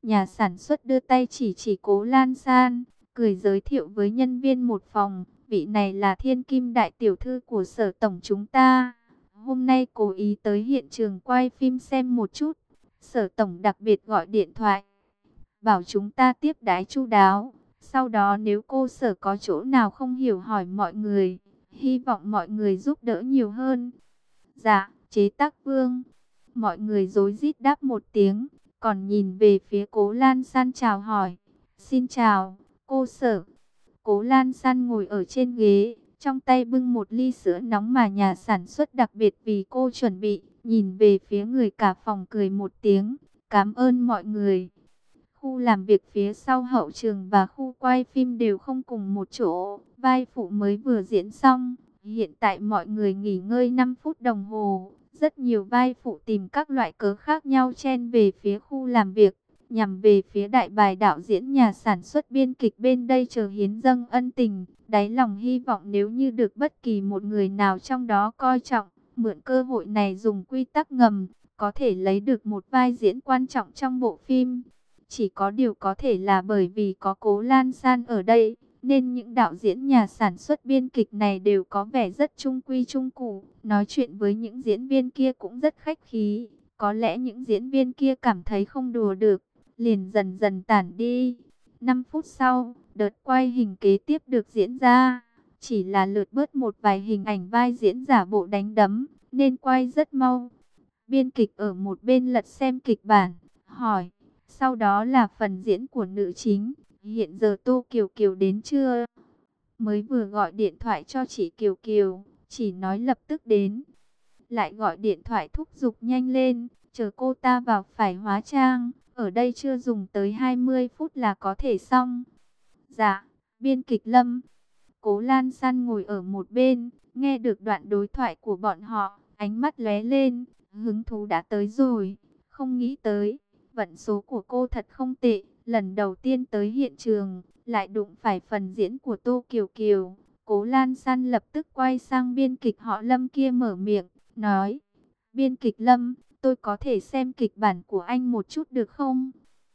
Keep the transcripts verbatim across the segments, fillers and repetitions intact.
Nhà sản xuất đưa tay chỉ chỉ Cố Lan San, cười giới thiệu với nhân viên một phòng, vị này là thiên kim đại tiểu thư của Sở tổng chúng ta. Hôm nay cố ý tới hiện trường quay phim xem một chút. Sở tổng đặc biệt gọi điện thoại, bảo chúng ta tiếp đãi chu đáo. Sau đó nếu cô Sở có chỗ nào không hiểu hỏi mọi người, hy vọng mọi người giúp đỡ nhiều hơn. Dạ, chế tác Vương. Mọi người rối rít đáp một tiếng, còn nhìn về phía Cố Lan San chào hỏi. Xin chào, cô Sở. Cố Lan San ngồi ở trên ghế, trong tay bưng một ly sữa nóng mà nhà sản xuất đặc biệt vì cô chuẩn bị, nhìn về phía người cả phòng cười một tiếng, cảm ơn mọi người. Khu làm việc phía sau hậu trường và khu quay phim đều không cùng một chỗ, vai phụ mới vừa diễn xong, hiện tại mọi người nghỉ ngơi năm phút đồng hồ, rất nhiều vai phụ tìm các loại cớ khác nhau chen về phía khu làm việc, nhằm về phía đại bài đạo diễn nhà sản xuất biên kịch bên đây chờ hiến dâng ân tình, đáy lòng hy vọng nếu như được bất kỳ một người nào trong đó coi trọng, mượn cơ hội này dùng quy tắc ngầm, có thể lấy được một vai diễn quan trọng trong bộ phim. Chỉ có điều có thể là bởi vì có Cố Lan San ở đây, nên những đạo diễn nhà sản xuất biên kịch này đều có vẻ rất trung quy trung cụ, nói chuyện với những diễn viên kia cũng rất khách khí. Có lẽ những diễn viên kia cảm thấy không đùa được, liền dần dần tản đi. năm phút sau, đợt quay hình kế tiếp được diễn ra, chỉ là lượt bớt một vài hình ảnh vai diễn giả bộ đánh đấm, nên quay rất mau. Biên kịch ở một bên lật xem kịch bản, hỏi, sau đó là phần diễn của nữ chính, hiện giờ Tô Kiều Kiều đến chưa? Mới vừa gọi điện thoại cho chị Kiều Kiều, chỉ nói lập tức đến. Lại gọi điện thoại thúc giục nhanh lên, chờ cô ta vào phải hóa trang, ở đây chưa dùng tới hai mươi phút là có thể xong. Dạ, biên kịch Lâm. Cố Lan San ngồi ở một bên, nghe được đoạn đối thoại của bọn họ, ánh mắt lóe lên, hứng thú đã tới rồi, không nghĩ tới. Vận số của cô thật không tệ, lần đầu tiên tới hiện trường, lại đụng phải phần diễn của Tô Kiều Kiều. Cố Lan San lập tức quay sang biên kịch họ Lâm kia mở miệng, nói, biên kịch Lâm, tôi có thể xem kịch bản của anh một chút được không?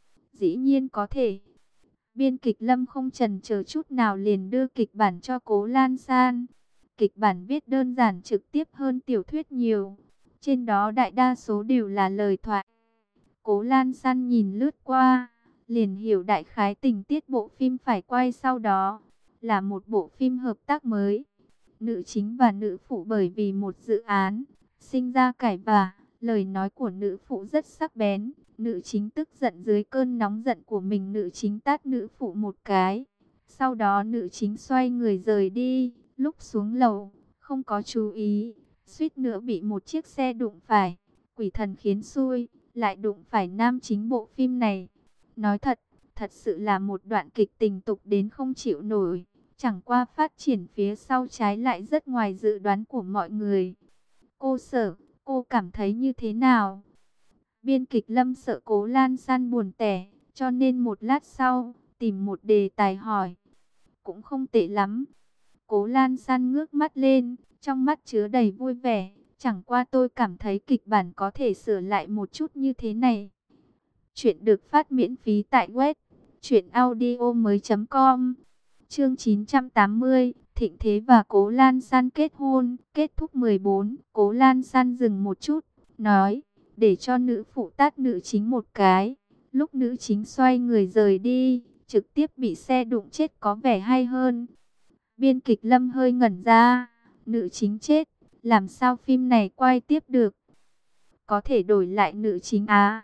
Dĩ nhiên có thể. Biên kịch Lâm không chần chờ chút nào liền đưa kịch bản cho Cố Lan San. Kịch bản viết đơn giản trực tiếp hơn tiểu thuyết nhiều, trên đó đại đa số đều là lời thoại. Cố Lan San nhìn lướt qua, liền hiểu đại khái tình tiết bộ phim phải quay sau đó. Là một bộ phim hợp tác mới. Nữ chính và nữ phụ bởi vì một dự án, sinh ra cãi vã, lời nói của nữ phụ rất sắc bén. Nữ chính tức giận dưới cơn nóng giận của mình, nữ chính tát nữ phụ một cái. Sau đó nữ chính xoay người rời đi, lúc xuống lầu, không có chú ý, suýt nữa bị một chiếc xe đụng phải. Quỷ thần khiến xui, lại đụng phải nam chính bộ phim này. Nói thật, thật sự là một đoạn kịch tình tục đến không chịu nổi. Chẳng qua phát triển phía sau trái lại rất ngoài dự đoán của mọi người. Cô Sở, cô cảm thấy như thế nào? Biên kịch Lâm sợ Cố Lan San buồn tẻ, cho nên một lát sau, tìm một đề tài hỏi. Cũng không tệ lắm. Cố Lan San ngước mắt lên, trong mắt chứa đầy vui vẻ. Chẳng qua tôi cảm thấy kịch bản có thể sửa lại một chút như thế này. Chuyện được phát miễn phí tại web truyện audio mới chấm com. Chương chín trăm tám mươi, Thịnh Thế và Cố Lan San kết hôn, kết thúc mười bốn. Cố Lan San dừng một chút, nói, để cho nữ phụ tát nữ chính một cái. Lúc nữ chính xoay người rời đi, trực tiếp bị xe đụng chết có vẻ hay hơn. Biên kịch Lâm hơi ngẩn ra, nữ chính chết, làm sao phim này quay tiếp được? Có thể đổi lại nữ chính à?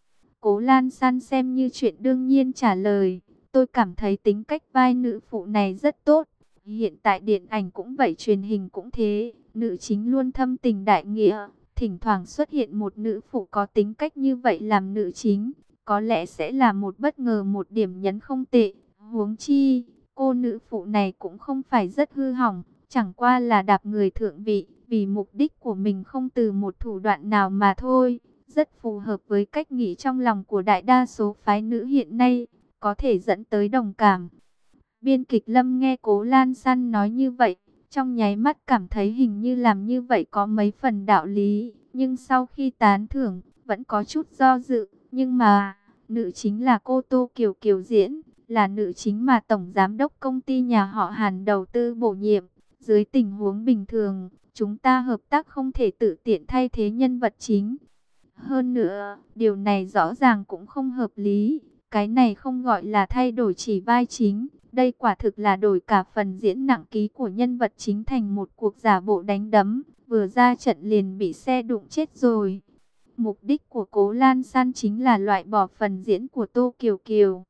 Cố Lan San xem như chuyện đương nhiên trả lời, tôi cảm thấy tính cách vai nữ phụ này rất tốt. Hiện tại điện ảnh cũng vậy, truyền hình cũng thế, nữ chính luôn thâm tình đại nghĩa. Thỉnh thoảng xuất hiện một nữ phụ có tính cách như vậy làm nữ chính, có lẽ sẽ là một bất ngờ, một điểm nhấn không tệ. Huống chi, cô nữ phụ này cũng không phải rất hư hỏng, chẳng qua là đạp người thượng vị, vì mục đích của mình không từ một thủ đoạn nào mà thôi. Rất phù hợp với cách nghĩ trong lòng của đại đa số phái nữ hiện nay, có thể dẫn tới đồng cảm. Biên kịch Lâm nghe Cố Lan San nói như vậy, trong nháy mắt cảm thấy hình như làm như vậy có mấy phần đạo lý, nhưng sau khi tán thưởng, vẫn có chút do dự. Nhưng mà, Nữ chính là cô Tô Kiều Kiều diễn, là nữ chính mà Tổng Giám đốc công ty nhà họ Hàn đầu tư bổ nhiệm. Dưới tình huống bình thường, chúng ta hợp tác không thể tự tiện thay thế nhân vật chính. Hơn nữa, điều này rõ ràng cũng không hợp lý. Cái này không gọi là thay đổi chỉ vai chính. Đây quả thực là đổi cả phần diễn nặng ký của nhân vật chính thành một cuộc giả bộ đánh đấm. Vừa ra trận liền bị xe đụng chết rồi. Mục đích của Cố Lan San chính là loại bỏ phần diễn của Tô Kiều Kiều.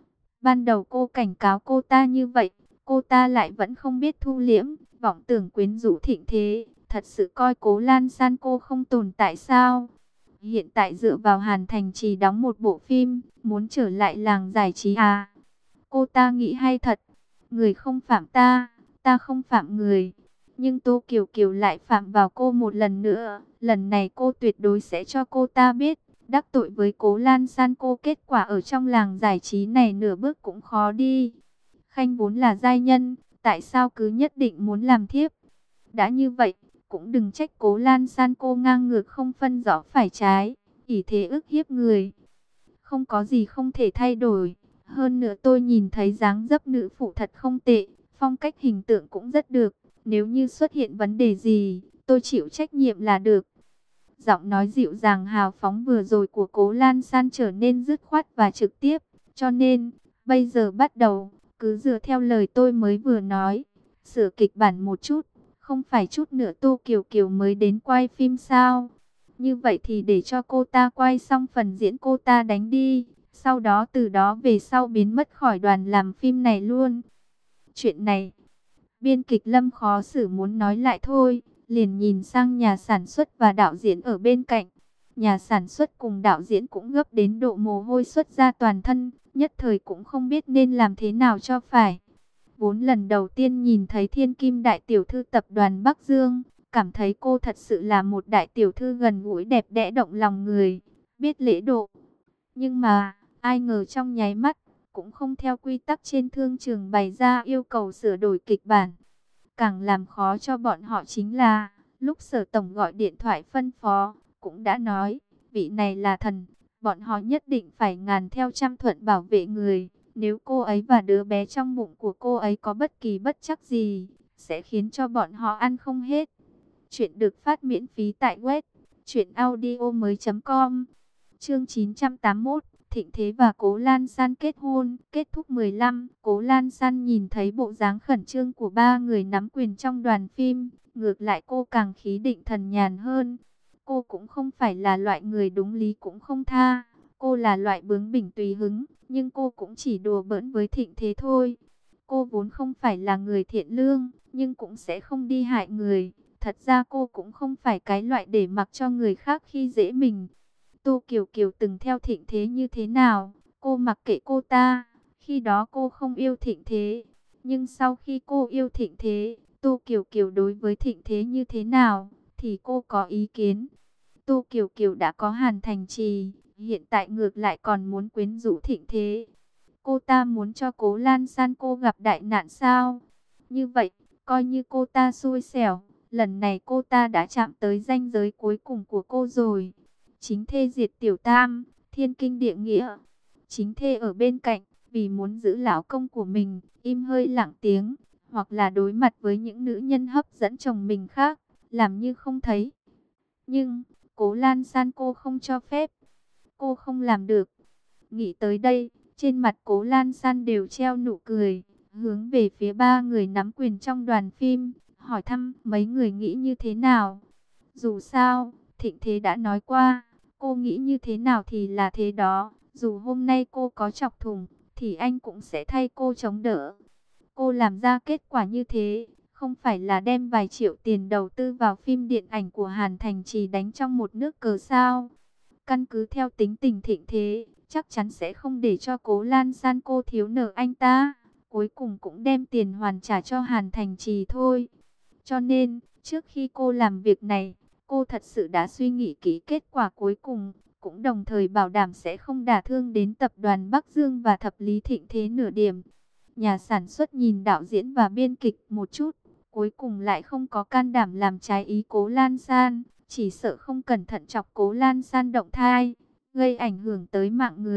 Ban đầu cô cảnh cáo cô ta như vậy, cô ta lại vẫn không biết thu liễm, vọng tưởng quyến rũ Thịnh Thế. Thật sự coi Cố Lan San cô không tồn tại sao? Hiện tại dựa vào Hàn Thành Trì đóng một bộ phim, muốn trở lại làng giải trí à? Cô ta nghĩ hay thật, người không phạm ta, ta không phạm người. Nhưng Tô Kiều Kiều lại phạm vào cô một lần nữa, lần này cô tuyệt đối sẽ cho cô ta biết, đắc tội với Cố Lan San cô kết quả ở trong làng giải trí này nửa bước cũng khó đi. Khanh vốn là giai nhân, tại sao cứ nhất định muốn làm thiếp? Đã như vậy, cũng đừng trách Cố Lan San cô ngang ngược không phân rõ phải trái, ỷ thế ức hiếp người. Không có gì không thể thay đổi. Hơn nữa tôi nhìn thấy dáng dấp nữ phụ thật không tệ, phong cách hình tượng cũng rất được. Nếu như xuất hiện vấn đề gì, tôi chịu trách nhiệm là được. Giọng nói dịu dàng hào phóng vừa rồi của Cố Lan San trở nên dứt khoát và trực tiếp. Cho nên, bây giờ bắt đầu, cứ dựa theo lời tôi mới vừa nói. Sửa kịch bản một chút, không phải chút nữa Tô Kiều Kiều mới đến quay phim sao? Như vậy thì để cho cô ta quay xong phần diễn cô ta đánh đi. Sau đó từ đó về sau biến mất khỏi đoàn làm phim này luôn. Chuyện này, biên kịch Lâm khó xử muốn nói lại thôi, liền nhìn sang nhà sản xuất và đạo diễn ở bên cạnh. Nhà sản xuất cùng đạo diễn cũng gấp đến độ mồ hôi xuất ra toàn thân, nhất thời cũng không biết nên làm thế nào cho phải. Vốn lần đầu tiên nhìn thấy thiên kim đại tiểu thư tập đoàn Bắc Dương, cảm thấy cô thật sự là một đại tiểu thư gần gũi đẹp đẽ động lòng người, biết lễ độ. Nhưng mà, ai ngờ trong nháy mắt, cũng không theo quy tắc trên thương trường bày ra yêu cầu sửa đổi kịch bản. Càng làm khó cho bọn họ chính là, lúc Sở Tổng gọi điện thoại phân phó, cũng đã nói, vị này là thần, bọn họ nhất định phải ngàn theo trăm thuận bảo vệ người. Nếu cô ấy và đứa bé trong bụng của cô ấy có bất kỳ bất trắc gì, sẽ khiến cho bọn họ ăn không hết. Chuyện được phát miễn phí tại web truyện audio mới.com. Chương chín trăm tám mươi mốt, Thịnh Thế và Cố Lan San kết hôn, kết thúc mười lăm. Cố Lan San nhìn thấy bộ dáng khẩn trương của ba người nắm quyền trong đoàn phim, ngược lại cô càng khí định thần nhàn hơn. Cô cũng không phải là loại người đúng lý cũng không tha, cô là loại bướng bỉnh tùy hứng, nhưng cô cũng chỉ đùa bỡn với Thịnh Thế thôi. Cô vốn không phải là người thiện lương, nhưng cũng sẽ không đi hại người. Thật ra cô cũng không phải cái loại để mặc cho người khác khi dễ mình. Tô Kiều Kiều từng theo Thịnh Thế như thế nào, cô mặc kệ cô ta. Khi đó cô không yêu Thịnh Thế, nhưng sau khi cô yêu Thịnh Thế, Tô Kiều Kiều đối với Thịnh Thế như thế nào, thì cô có ý kiến. Tô Kiều Kiều đã có Hàn Thành Trì, hiện tại ngược lại còn muốn quyến rũ Thịnh Thế. Cô ta muốn cho Cố Lan San cô gặp đại nạn sao? Như vậy, coi như cô ta xui xẻo, lần này cô ta đã chạm tới ranh giới cuối cùng của cô rồi. Chính thê diệt tiểu tam, thiên kinh địa nghĩa. Chính thê ở bên cạnh, vì muốn giữ lão công của mình, im hơi lặng tiếng, hoặc là đối mặt với những nữ nhân hấp dẫn chồng mình khác, làm như không thấy. Nhưng, Cố Lan San cô không cho phép. Cô không làm được. Nghĩ tới đây, trên mặt Cố Lan San đều treo nụ cười, hướng về phía ba người nắm quyền trong đoàn phim, hỏi thăm mấy người nghĩ như thế nào. Dù sao, Thịnh Thế đã nói qua, cô nghĩ như thế nào thì là thế đó. Dù hôm nay cô có chọc thủng, thì anh cũng sẽ thay cô chống đỡ. Cô làm ra kết quả như thế, không phải là đem vài triệu tiền đầu tư vào phim điện ảnh của Hàn Thành Trì đánh trong một nước cờ sao. Căn cứ theo tính tình Thịnh Thế, chắc chắn sẽ không để cho Cố Lan San cô thiếu nợ anh ta. Cuối cùng cũng đem tiền hoàn trả cho Hàn Thành Trì thôi. Cho nên, trước khi cô làm việc này, cô thật sự đã suy nghĩ kỹ kết quả cuối cùng, cũng đồng thời bảo đảm sẽ không đả thương đến tập đoàn Bắc Dương và thập lý Thịnh Thế nửa điểm. Nhà sản xuất nhìn đạo diễn và biên kịch một chút, cuối cùng lại không có can đảm làm trái ý Cố Lan San, chỉ sợ không cẩn thận chọc Cố Lan San động thai, gây ảnh hưởng tới mạng người,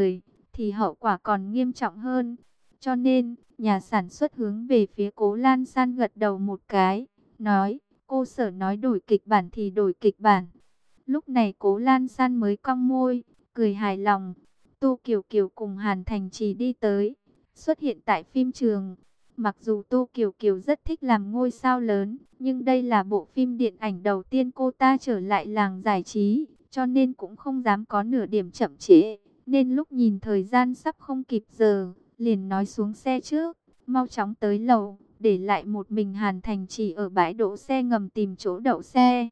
thì hậu quả còn nghiêm trọng hơn. Cho nên, nhà sản xuất hướng về phía Cố Lan San gật đầu một cái, nói, cô Sở nói đổi kịch bản thì đổi kịch bản. Lúc này Cố Lan San mới cong môi, cười hài lòng. Tô Kiều Kiều cùng Hàn Thành Trì đi tới, xuất hiện tại phim trường. Mặc dù Tô Kiều Kiều rất thích làm ngôi sao lớn, nhưng đây là bộ phim điện ảnh đầu tiên cô ta trở lại làng giải trí, cho nên cũng không dám có nửa điểm chậm trễ. Nên lúc nhìn thời gian sắp không kịp giờ, liền nói xuống xe trước, mau chóng tới lầu, để lại một mình Hàn Thành Trì ở bãi đỗ xe ngầm tìm chỗ đậu xe.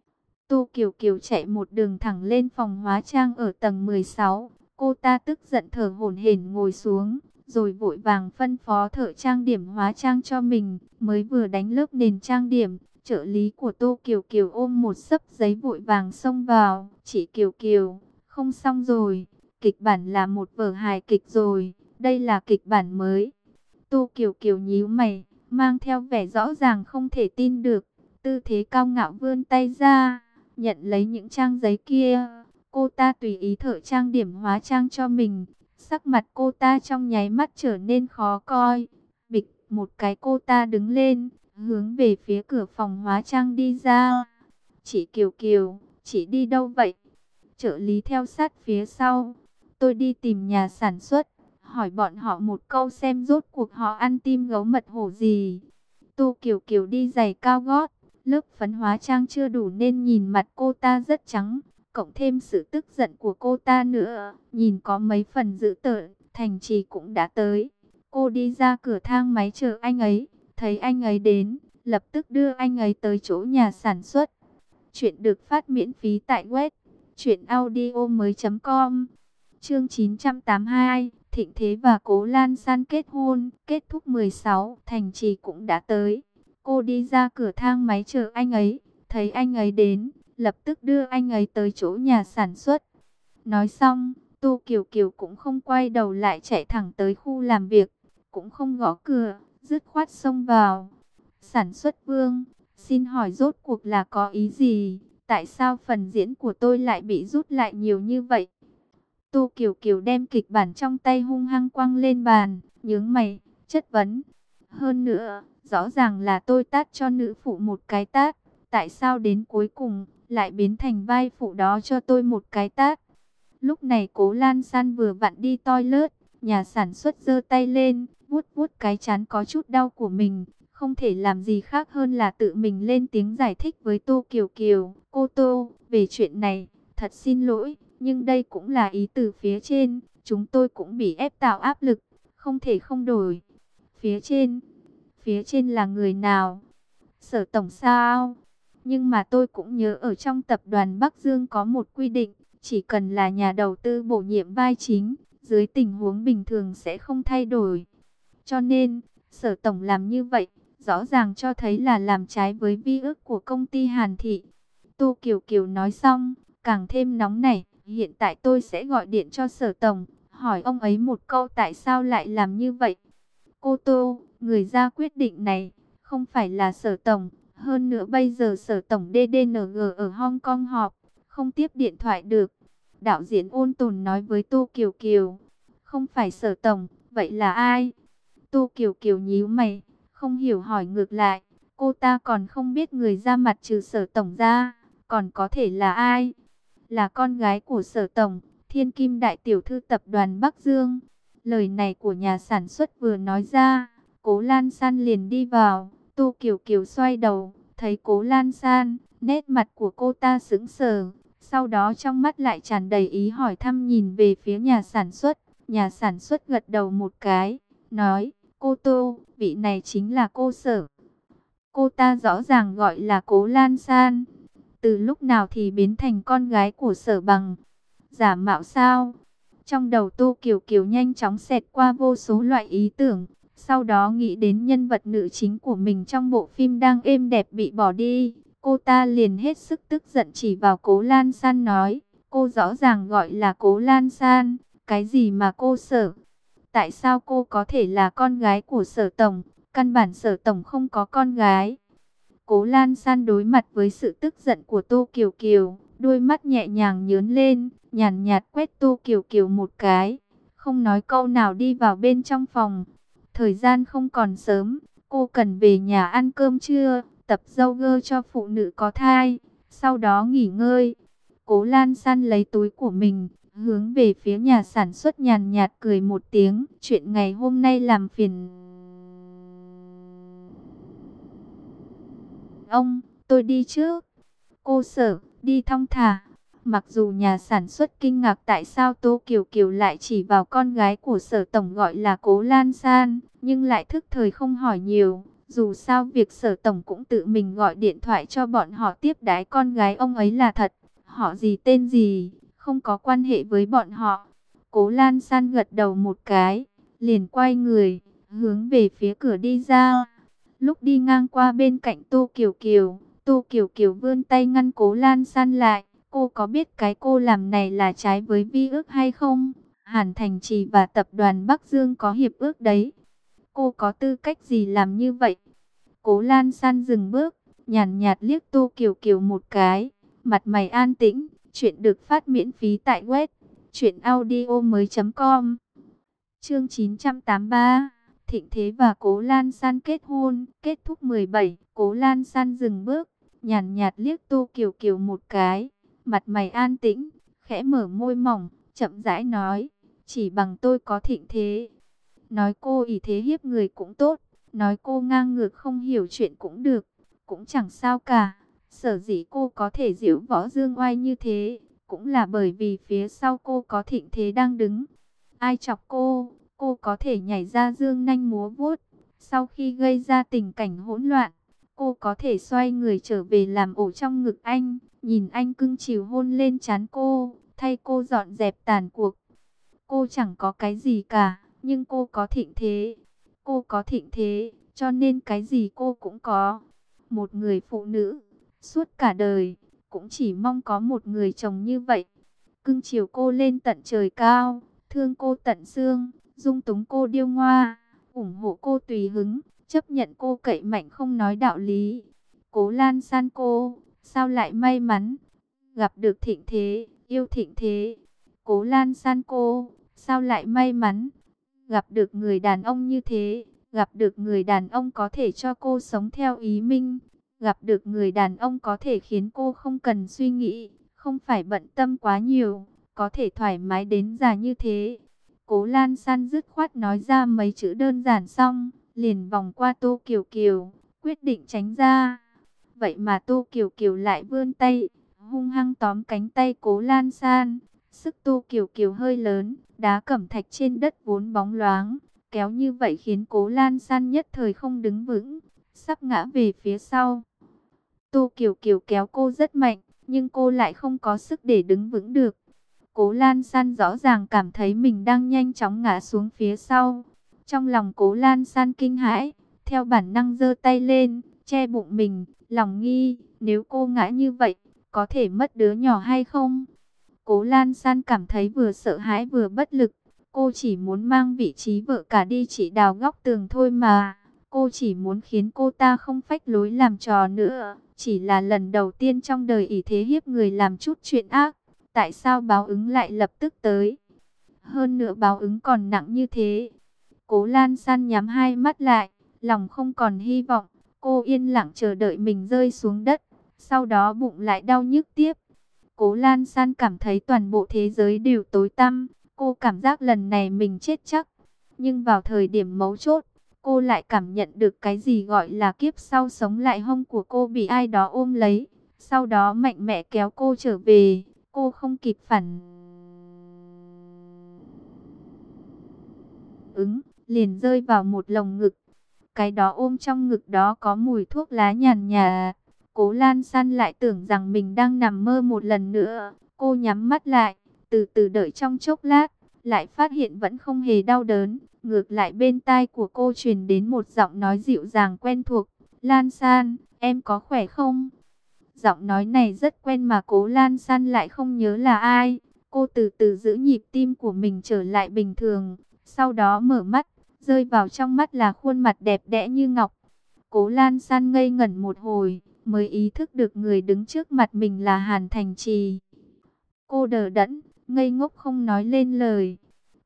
Tô Kiều Kiều chạy một đường thẳng lên phòng hóa trang ở tầng mười sáu. Cô ta tức giận thở hổn hển ngồi xuống, rồi vội vàng phân phó thợ trang điểm hóa trang cho mình. Mới vừa đánh lớp nền trang điểm, trợ lý của Tô Kiều Kiều ôm một xấp giấy vội vàng xông vào. Chị Kiều Kiều, không xong rồi, kịch bản là một vở hài kịch rồi, đây là kịch bản mới. Tô Kiều Kiều nhíu mày, mang theo vẻ rõ ràng không thể tin được, tư thế cao ngạo vươn tay ra, nhận lấy những trang giấy kia. Cô ta tùy ý thợ trang điểm hóa trang cho mình. Sắc mặt cô ta trong nháy mắt trở nên khó coi. Bịch một cái cô ta đứng lên, hướng về phía cửa phòng hóa trang đi ra. Chị Kiều Kiều, chị đi đâu vậy? Trợ lý theo sát phía sau. Tôi đi tìm nhà sản xuất, hỏi bọn họ một câu xem rốt cuộc họ ăn tim gấu mật hổ gì. Tô Kiều Kiều đi giày cao gót, lớp phấn hóa trang chưa đủ nên nhìn mặt cô ta rất trắng, cộng thêm sự tức giận của cô ta nữa, nhìn có mấy phần dữ tợn. Thành Trì cũng đã tới. Cô đi ra cửa thang máy chờ anh ấy, thấy anh ấy đến, lập tức đưa anh ấy tới chỗ nhà sản xuất. Chuyện được phát miễn phí tại web truyện audio mới chấm com. Chương chín trăm tám mươi hai, Thịnh Thế và Cố Lan San kết hôn, kết thúc mười sáu, Thành Trì cũng đã tới. Cô đi ra cửa thang máy chờ anh ấy, thấy anh ấy đến, lập tức đưa anh ấy tới chỗ nhà sản xuất. Nói xong, Tô Kiều Kiều cũng không quay đầu lại chạy thẳng tới khu làm việc, cũng không gõ cửa, dứt khoát xông vào. Sản xuất Vương, xin hỏi rốt cuộc là có ý gì? Tại sao phần diễn của tôi lại bị rút lại nhiều như vậy? Tô Kiều Kiều đem kịch bản trong tay hung hăng quăng lên bàn, nhướng mày, chất vấn. Hơn nữa, rõ ràng là tôi tát cho nữ phụ một cái tát. Tại sao đến cuối cùng, lại biến thành vai phụ đó cho tôi một cái tát? Lúc này Cố Lan San vừa vặn đi toilet, nhà sản xuất giơ tay lên, vuốt vuốt cái trán có chút đau của mình. Không thể làm gì khác hơn là tự mình lên tiếng giải thích với Tô Kiều Kiều. Cô Tô, về chuyện này, thật xin lỗi, nhưng đây cũng là ý từ phía trên. Chúng tôi cũng bị ép tạo áp lực, không thể không đổi. Phía trên, phía trên là người nào? Sở tổng sao? Nhưng mà tôi cũng nhớ ở trong tập đoàn Bắc Dương có một quy định, chỉ cần là nhà đầu tư bổ nhiệm vai chính, dưới tình huống bình thường sẽ không thay đổi. Cho nên, Sở tổng làm như vậy, rõ ràng cho thấy là làm trái với vi ước của công ty Hàn Thị. Tô Kiều Kiều nói xong, càng thêm nóng nảy. Hiện tại tôi sẽ gọi điện cho Sở tổng, hỏi ông ấy một câu tại sao lại làm như vậy. Cô Tô, người ra quyết định này, không phải là Sở tổng. Hơn nữa bây giờ Sở tổng đê đê en giê ở Hong Kong họp, không tiếp điện thoại được. Đạo diễn Ôn Tồn nói với Tô Kiều Kiều. Không phải Sở tổng, vậy là ai? Tô Kiều Kiều nhíu mày, không hiểu hỏi ngược lại. Cô ta còn không biết người ra mặt trừ Sở tổng ra, còn có thể là ai? Là con gái của Sở tổng, Thiên Kim đại tiểu thư tập đoàn Bắc Dương. Lời này của nhà sản xuất vừa nói ra, Cố Lan San liền đi vào. Tô Kiều Kiều xoay đầu, thấy Cố Lan San, nét mặt của cô ta sững sờ. Sau đó trong mắt lại tràn đầy ý hỏi thăm nhìn về phía nhà sản xuất. Nhà sản xuất gật đầu một cái, nói, cô Tô, vị này chính là cô Sở. Cô ta rõ ràng gọi là Cố Lan San. Từ lúc nào thì biến thành con gái của Sở Bằng? Giả mạo sao? Trong đầu Tô Kiều Kiều nhanh chóng xẹt qua vô số loại ý tưởng. Sau đó nghĩ đến nhân vật nữ chính của mình trong bộ phim đang êm đẹp bị bỏ đi. Cô ta liền hết sức tức giận chỉ vào Cố Lan San nói. Cô rõ ràng gọi là Cố Lan San. Cái gì mà cô Sở? Tại sao cô có thể là con gái của Sở tổng? Căn bản Sở tổng không có con gái. Cố Lan San đối mặt với sự tức giận của Tô Kiều Kiều, đôi mắt nhẹ nhàng nhướng lên, nhàn nhạt quét Tô Kiều Kiều một cái. không nói câu nào đi vào bên trong phòng. Thời gian không còn sớm, cô cần về nhà ăn cơm trưa, tập yoga cho phụ nữ có thai, sau đó nghỉ ngơi. Cố Lan San lấy túi của mình, hướng về phía nhà sản xuất nhàn nhạt cười một tiếng. Chuyện ngày hôm nay làm phiền ông, tôi đi trước. Cô Sở, đi thong thả. Mặc dù nhà sản xuất kinh ngạc tại sao Tô Kiều Kiều lại chỉ vào con gái của Sở Tổng gọi là Cố Lan San, nhưng lại thức thời không hỏi nhiều. Dù sao việc Sở Tổng cũng tự mình gọi điện thoại cho bọn họ tiếp đái con gái ông ấy là thật. Họ gì tên gì, không có quan hệ với bọn họ. Cố Lan San gật đầu một cái, liền quay người, hướng về phía cửa đi ra. Lúc đi ngang qua bên cạnh Tô Kiều Kiều, Tô Kiều Kiều vươn tay ngăn Cố Lan San lại. Cô có biết cái cô làm này là trái với vi ước hay không? Hàn Thành Trì và tập đoàn Bắc Dương có hiệp ước đấy. Cô có tư cách gì làm như vậy? Cố Lan San dừng bước, nhàn nhạt liếc Tô Kiều Kiều một cái. Mặt mày an tĩnh, chuyện được phát miễn phí tại web truyện audio mới chấm com. Chương chín trăm tám mươi ba, Thịnh Thế và Cố Lan San kết hôn. Kết thúc mười bảy. Cố Lan San dừng bước, nhàn nhạt liếc Tô Kiều Kiều một cái. Mặt mày an tĩnh, khẽ mở môi mỏng, chậm rãi nói, chỉ bằng tôi có thịnh thế. Nói cô ỷ thế hiếp người cũng tốt, nói cô ngang ngược không hiểu chuyện cũng được, cũng chẳng sao cả. Sở dĩ cô có thể diễu võ dương oai như thế, cũng là bởi vì phía sau cô có thịnh thế đang đứng. Ai chọc cô, cô có thể nhảy ra dương nanh múa vuốt. Sau khi gây ra tình cảnh hỗn loạn, cô có thể xoay người trở về làm ổ trong ngực anh, nhìn anh cưng chiều hôn lên trán cô, thay cô dọn dẹp tàn cuộc. Cô chẳng có cái gì cả, nhưng cô có thịnh thế. Cô có thịnh thế, cho nên cái gì cô cũng có. Một người phụ nữ, suốt cả đời, cũng chỉ mong có một người chồng như vậy. Cưng chiều cô lên tận trời cao, thương cô tận xương, dung túng cô điêu ngoa, ủng hộ cô tùy hứng, chấp nhận cô cậy mạnh không nói đạo lý. Cố Lan San cô, sao lại may mắn gặp được thịnh thế, yêu thịnh thế. Cố Lan San cô, sao lại may mắn gặp được người đàn ông như thế, gặp được người đàn ông có thể cho cô sống theo ý mình, gặp được người đàn ông có thể khiến cô không cần suy nghĩ, không phải bận tâm quá nhiều, có thể thoải mái đến già như thế. Cố Lan San dứt khoát nói ra mấy chữ đơn giản xong, liền vòng qua Tô Kiều Kiều, quyết định tránh ra. Vậy mà Tô Kiều Kiều lại vươn tay, hung hăng tóm cánh tay Cố Lan San. Sức Tô Kiều Kiều hơi lớn, đá cẩm thạch trên đất vốn bóng loáng, kéo như vậy khiến Cố Lan San nhất thời không đứng vững, sắp ngã về phía sau. Tô Kiều Kiều kéo cô rất mạnh, nhưng cô lại không có sức để đứng vững được. Cố Lan San rõ ràng cảm thấy mình đang nhanh chóng ngã xuống phía sau. Trong lòng Cố Lan San kinh hãi, theo bản năng giơ tay lên, che bụng mình, lòng nghi, nếu cô ngã như vậy, có thể mất đứa nhỏ hay không? Cố Lan San cảm thấy vừa sợ hãi vừa bất lực. Cô chỉ muốn mang vị trí vợ cả đi chỉ đào góc tường thôi mà. Cô chỉ muốn khiến cô ta không phách lối làm trò nữa. Chỉ là lần đầu tiên trong đời ỷ thế hiếp người làm chút chuyện ác. Tại sao báo ứng lại lập tức tới? Hơn nữa báo ứng còn nặng như thế. Cố Lan San nhắm hai mắt lại, lòng không còn hy vọng. Cô yên lặng chờ đợi mình rơi xuống đất. Sau đó bụng lại đau nhức tiếp. Cố Lan San cảm thấy toàn bộ thế giới đều tối tăm. Cô cảm giác lần này mình chết chắc. Nhưng vào thời điểm mấu chốt, cô lại cảm nhận được cái gì gọi là kiếp sau sống lại, hông của cô bị ai đó ôm lấy. Sau đó mạnh mẽ kéo cô trở về. Cô không kịp phản ứng, liền rơi vào một lồng ngực. Cái đó ôm trong ngực đó có mùi thuốc lá nhàn nhạt. Cố Lan San lại tưởng rằng mình đang nằm mơ một lần nữa. Cô nhắm mắt lại, từ từ đợi trong chốc lát, lại phát hiện vẫn không hề đau đớn. Ngược lại bên tai của cô truyền đến một giọng nói dịu dàng quen thuộc. Lan San, em có khỏe không? Giọng nói này rất quen mà Cố Lan San lại không nhớ là ai. Cô từ từ giữ nhịp tim của mình trở lại bình thường. Sau đó mở mắt, rơi vào trong mắt là khuôn mặt đẹp đẽ như ngọc. Cố Lan San ngây ngẩn một hồi, mới ý thức được người đứng trước mặt mình là Hàn Thành Trì. Cô đờ đẫn, ngây ngốc không nói lên lời.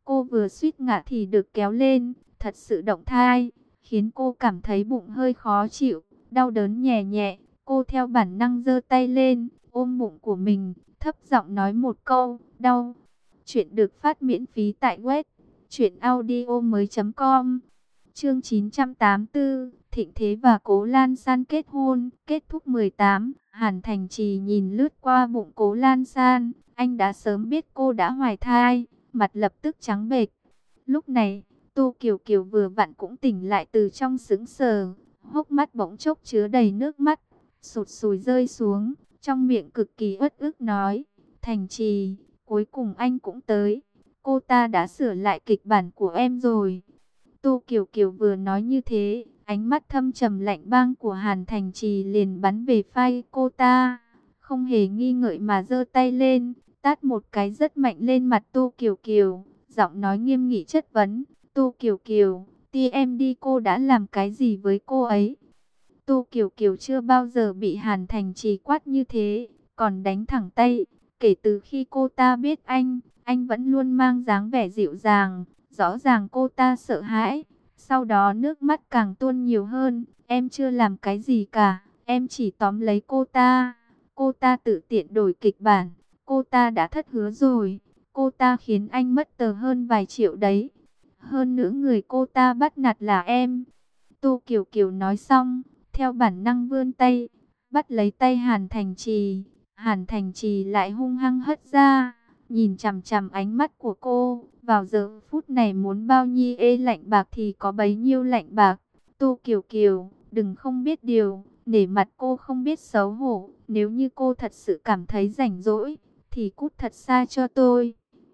Cô vừa suýt ngã thì được kéo lên, thật sự động thai, khiến cô cảm thấy bụng hơi khó chịu, đau đớn nhẹ nhẹ. Cô theo bản năng giơ tay lên, ôm bụng của mình, thấp giọng nói một câu, đau. Chuyện được phát miễn phí tại web truyện audio mới chấm com. Chương chín trăm tám mươi tư, Thịnh Thế và Cố Lan San kết hôn, kết thúc mười tám. Hàn Thành Trì nhìn lướt qua bụng Cố Lan San, anh đã sớm biết cô đã hoài thai, mặt lập tức trắng bệch. Lúc này, Tô Kiều Kiều vừa vặn cũng tỉnh lại từ trong sững sờ, hốc mắt bỗng chốc chứa đầy nước mắt, sụt sùi rơi xuống, trong miệng cực kỳ uất ức nói, Thành Trì, cuối cùng anh cũng tới, cô ta đã sửa lại kịch bản của em rồi. Tô Kiều Kiều vừa nói như thế, ánh mắt thâm trầm lạnh băng của Hàn Thành Trì liền bắn về vai cô ta, không hề nghi ngợi mà giơ tay lên, tát một cái rất mạnh lên mặt Tô Kiều Kiều, giọng nói nghiêm nghị chất vấn, Tô Kiều Kiều, ti em đi cô đã làm cái gì với cô ấy? Tô Kiều Kiều chưa bao giờ bị Hàn Thành Trì quát như thế, còn đánh thẳng tay, kể từ khi cô ta biết anh, anh vẫn luôn mang dáng vẻ dịu dàng. Rõ ràng cô ta sợ hãi, sau đó nước mắt càng tuôn nhiều hơn, em chưa làm cái gì cả, em chỉ tóm lấy cô ta, cô ta tự tiện đổi kịch bản, cô ta đã thất hứa rồi, cô ta khiến anh mất tờ hơn vài triệu đấy, hơn nữa người cô ta bắt nạt là em. Tô Kiều Kiều nói xong, theo bản năng vươn tay, bắt lấy tay Hàn Thành Trì, Hàn Thành Trì lại hung hăng hất ra, nhìn chằm chằm ánh mắt của cô. Vào giờ phút này muốn bao nhiêu ê lạnh bạc thì có bấy nhiêu lạnh bạc. Tô Kiều Kiều, đừng không biết điều, nể mặt cô không biết xấu hổ. Nếu như cô thật sự cảm thấy rảnh rỗi, thì cút thật xa cho tôi.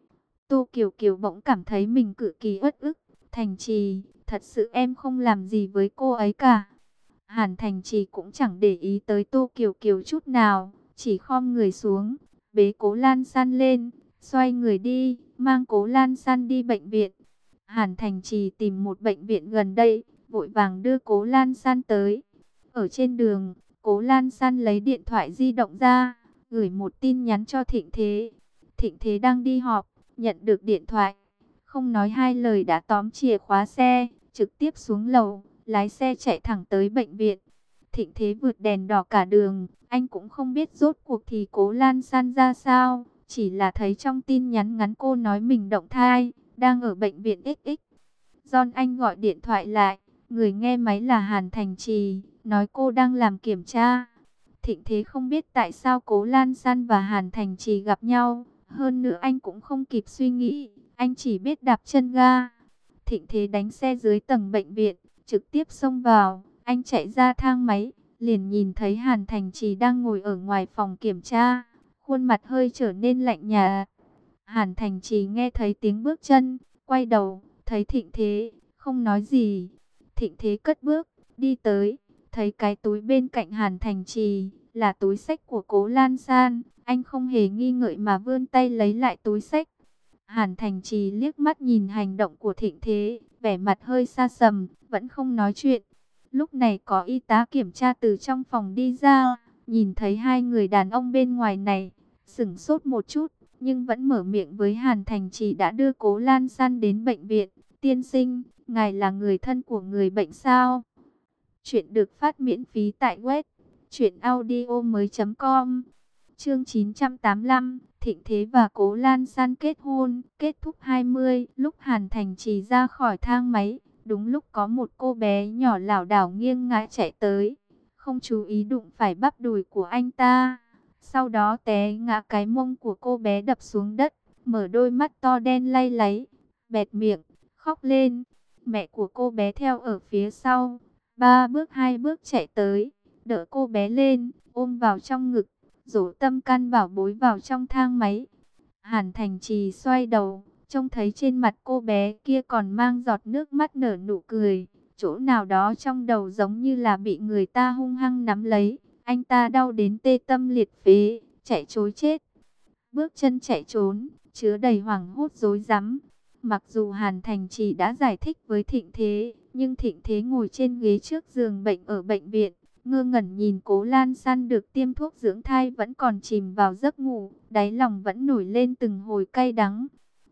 Tô Kiều Kiều bỗng cảm thấy mình cực kỳ uất ức. Thành Trì, thật sự em không làm gì với cô ấy cả. Hàn Thành Trì cũng chẳng để ý tới Tô Kiều Kiều chút nào, chỉ khom người xuống, bế Cố Lan San lên, xoay người đi, mang Cố Lan San đi bệnh viện. Hàn Thành Trì tìm một bệnh viện gần đây, vội vàng đưa Cố Lan San tới. Ở trên đường, Cố Lan San lấy điện thoại di động ra, gửi một tin nhắn cho Thịnh Thế. Thịnh Thế đang đi họp, nhận được điện thoại, không nói hai lời đã tóm chìa khóa xe, trực tiếp xuống lầu, lái xe chạy thẳng tới bệnh viện. Thịnh Thế vượt đèn đỏ cả đường, anh cũng không biết rốt cuộc thì Cố Lan San ra sao. Chỉ là thấy trong tin nhắn ngắn cô nói mình động thai, đang ở bệnh viện ích ích. John Anh gọi điện thoại lại, người nghe máy là Hàn Thành Trì, nói cô đang làm kiểm tra. Thịnh Thế không biết tại sao Cố Lan San và Hàn Thành Trì gặp nhau, hơn nữa anh cũng không kịp suy nghĩ, anh chỉ biết đạp chân ga. Thịnh Thế đánh xe dưới tầng bệnh viện, trực tiếp xông vào, anh chạy ra thang máy, liền nhìn thấy Hàn Thành Trì đang ngồi ở ngoài phòng kiểm tra. Khuôn mặt hơi trở nên lạnh nhạt. Hàn Thành Trì nghe thấy tiếng bước chân, quay đầu, thấy Thịnh Thế, không nói gì. Thịnh Thế cất bước, đi tới, thấy cái túi bên cạnh Hàn Thành Trì, là túi xách của Cố Lan San. Anh không hề nghi ngợi mà vươn tay lấy lại túi xách. Hàn Thành Trì liếc mắt nhìn hành động của Thịnh Thế, vẻ mặt hơi xa sầm, vẫn không nói chuyện. Lúc này có y tá kiểm tra từ trong phòng đi ra, nhìn thấy hai người đàn ông bên ngoài này, sửng sốt một chút, nhưng vẫn mở miệng với Hàn Thành Trì đã đưa Cố Lan San đến bệnh viện. Tiên sinh, ngài là người thân của người bệnh sao? Chuyện được phát miễn phí tại web truyện audio mới chấm com. Chương chín trăm tám mươi lăm, Thịnh Thế và Cố Lan San kết hôn, kết thúc hai mươi. Lúc Hàn Thành Trì ra khỏi thang máy, đúng lúc có một cô bé nhỏ lảo đảo nghiêng ngã chạy tới, không chú ý đụng phải bắp đùi của anh ta. Sau đó té ngã, cái mông của cô bé đập xuống đất, mở đôi mắt to đen lay láy, bẹt miệng, khóc lên. Mẹ của cô bé theo ở phía sau, ba bước hai bước chạy tới, đỡ cô bé lên, ôm vào trong ngực, dỗ tâm can bảo bối vào trong thang máy. Hàn Thành Trì xoay đầu, trông thấy trên mặt cô bé kia còn mang giọt nước mắt, nở nụ cười. Chỗ nào đó trong đầu giống như là bị người ta hung hăng nắm lấy. Anh ta đau đến tê tâm liệt phế, chạy trối chết. Bước chân chạy trốn, chứa đầy hoảng hốt rối rắm. Mặc dù Hàn Thành Trì đã giải thích với Thịnh Thế, nhưng Thịnh Thế ngồi trên ghế trước giường bệnh ở bệnh viện, ngơ ngẩn nhìn Cố Lan San được tiêm thuốc dưỡng thai vẫn còn chìm vào giấc ngủ, đáy lòng vẫn nổi lên từng hồi cay đắng.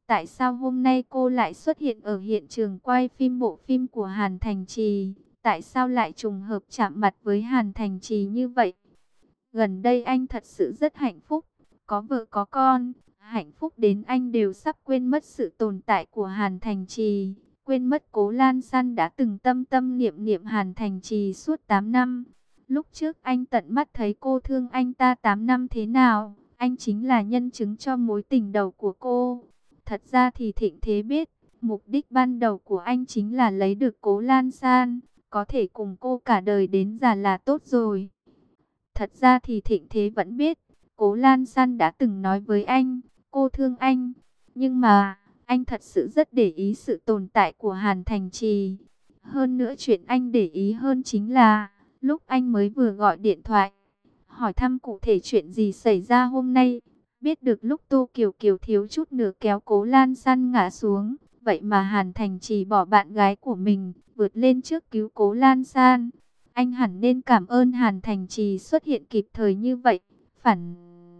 Tại sao hôm nay cô lại xuất hiện ở hiện trường quay phim bộ phim của Hàn Thành Trì? Tại sao lại trùng hợp chạm mặt với Hàn Thành Trì như vậy? Gần đây anh thật sự rất hạnh phúc, có vợ có con, hạnh phúc đến anh đều sắp quên mất sự tồn tại của Hàn Thành Trì, quên mất Cố Lan San đã từng tâm tâm niệm niệm Hàn Thành Trì suốt tám năm. Lúc trước anh tận mắt thấy cô thương anh ta tám năm thế nào, anh chính là nhân chứng cho mối tình đầu của cô. Thật ra thì Thịnh Thế biết, mục đích ban đầu của anh chính là lấy được Cố Lan San, có thể cùng cô cả đời đến già là tốt rồi. Thật ra thì Thịnh Thế vẫn biết, Cố Lan San đã từng nói với anh, cô thương anh. Nhưng mà, anh thật sự rất để ý sự tồn tại của Hàn Thành Trì. Hơn nữa chuyện anh để ý hơn chính là, lúc anh mới vừa gọi điện thoại, hỏi thăm cụ thể chuyện gì xảy ra hôm nay. Biết được lúc Tô Kiều Kiều thiếu chút nữa kéo Cố Lan San ngã xuống, vậy mà Hàn Thành Trì bỏ bạn gái của mình, vượt lên trước cứu Cố Lan San. Anh hẳn nên cảm ơn Hàn Thành Trì xuất hiện kịp thời như vậy. Phản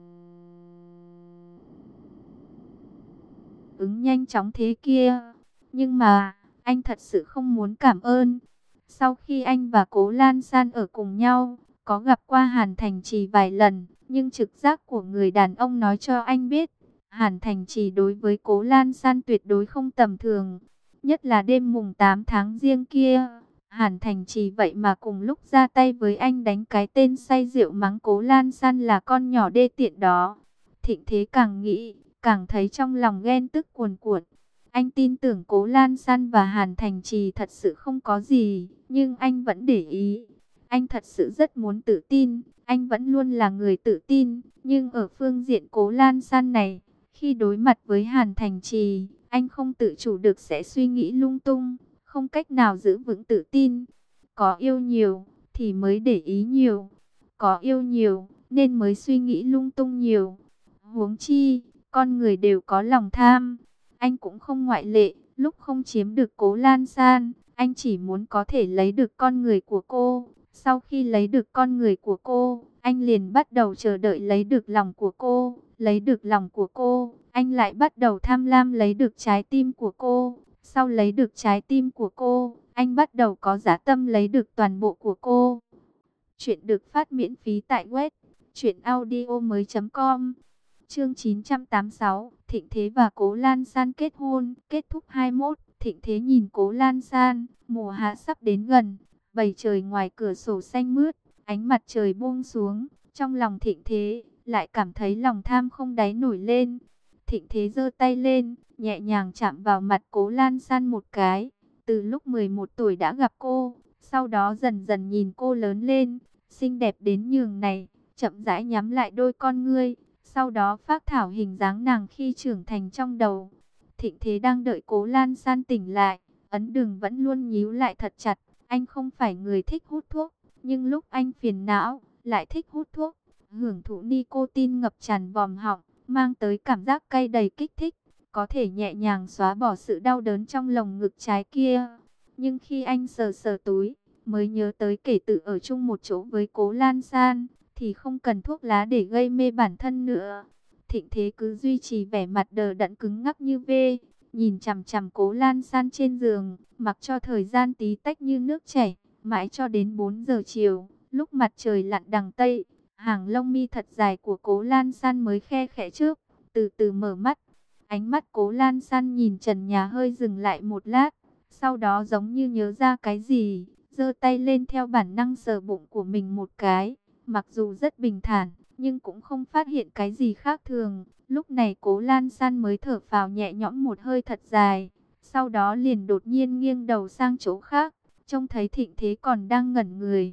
ứng nhanh chóng thế kia. Nhưng mà, anh thật sự không muốn cảm ơn. Sau khi anh và Cố Lan San ở cùng nhau, có gặp qua Hàn Thành Trì vài lần, nhưng trực giác của người đàn ông nói cho anh biết, Hàn Thành Trì đối với Cố Lan San tuyệt đối không tầm thường. Nhất là đêm mùng tám tháng Giêng kia, Hàn Thành Trì vậy mà cùng lúc ra tay với anh đánh cái tên say rượu mắng Cố Lan San là con nhỏ đê tiện đó. Thịnh Thế càng nghĩ, càng thấy trong lòng ghen tức cuồn cuộn. Anh tin tưởng Cố Lan San và Hàn Thành Trì thật sự không có gì, nhưng anh vẫn để ý. Anh thật sự rất muốn tự tin, anh vẫn luôn là người tự tin, nhưng ở phương diện Cố Lan San này, khi đối mặt với Hàn Thành Trì, anh không tự chủ được sẽ suy nghĩ lung tung, không cách nào giữ vững tự tin. Có yêu nhiều, thì mới để ý nhiều. Có yêu nhiều, nên mới suy nghĩ lung tung nhiều. Huống chi, con người đều có lòng tham. Anh cũng không ngoại lệ, lúc không chiếm được Cố Lan San, anh chỉ muốn có thể lấy được con người của cô. Sau khi lấy được con người của cô, anh liền bắt đầu chờ đợi lấy được lòng của cô. Lấy được lòng của cô, anh lại bắt đầu tham lam lấy được trái tim của cô. Sau lấy được trái tim của cô, anh bắt đầu có dã tâm lấy được toàn bộ của cô. Chuyện được phát miễn phí tại web truyện audio mới chấm com. Chương chín trăm tám mươi sáu, Thịnh Thế và Cố Lan San kết hôn, kết thúc hai mươi mốt. Thịnh Thế nhìn Cố Lan San, mùa hạ sắp đến gần, bầu trời ngoài cửa sổ xanh mướt, ánh mặt trời buông xuống, trong lòng Thịnh Thế lại cảm thấy lòng tham không đáy nổi lên. Thịnh Thế giơ tay lên, nhẹ nhàng chạm vào mặt Cố Lan San một cái. Từ lúc mười một tuổi đã gặp cô, sau đó dần dần nhìn cô lớn lên, xinh đẹp đến nhường này, chậm rãi nhắm lại đôi con ngươi. Sau đó phác thảo hình dáng nàng khi trưởng thành trong đầu. Thịnh Thế đang đợi Cố Lan San tỉnh lại, ấn đường vẫn luôn nhíu lại thật chặt. Anh không phải người thích hút thuốc, nhưng lúc anh phiền não, lại thích hút thuốc. Hưởng thụ nicotine ngập tràn vòm họng, mang tới cảm giác cay đầy kích thích, có thể nhẹ nhàng xóa bỏ sự đau đớn trong lồng ngực trái kia. Nhưng khi anh sờ sờ túi, mới nhớ tới kể từ ở chung một chỗ với Cố Lan San, thì không cần thuốc lá để gây mê bản thân nữa. Thịnh Thế cứ duy trì vẻ mặt đờ đẫn cứng ngắc như vê, nhìn chằm chằm Cố Lan San trên giường, mặc cho thời gian tí tách như nước chảy, mãi cho đến bốn giờ chiều, lúc mặt trời lặn đằng Tây, hàng lông mi thật dài của Cố Lan San mới khe khẽ trước, từ từ mở mắt. Ánh mắt Cố Lan San nhìn trần nhà hơi dừng lại một lát, sau đó giống như nhớ ra cái gì, giơ tay lên theo bản năng sờ bụng của mình một cái. Mặc dù rất bình thản, nhưng cũng không phát hiện cái gì khác thường. Lúc này Cố Lan San mới thở phào nhẹ nhõm một hơi thật dài. Sau đó liền đột nhiên nghiêng đầu sang chỗ khác, trông thấy Thịnh Thế còn đang ngẩn người.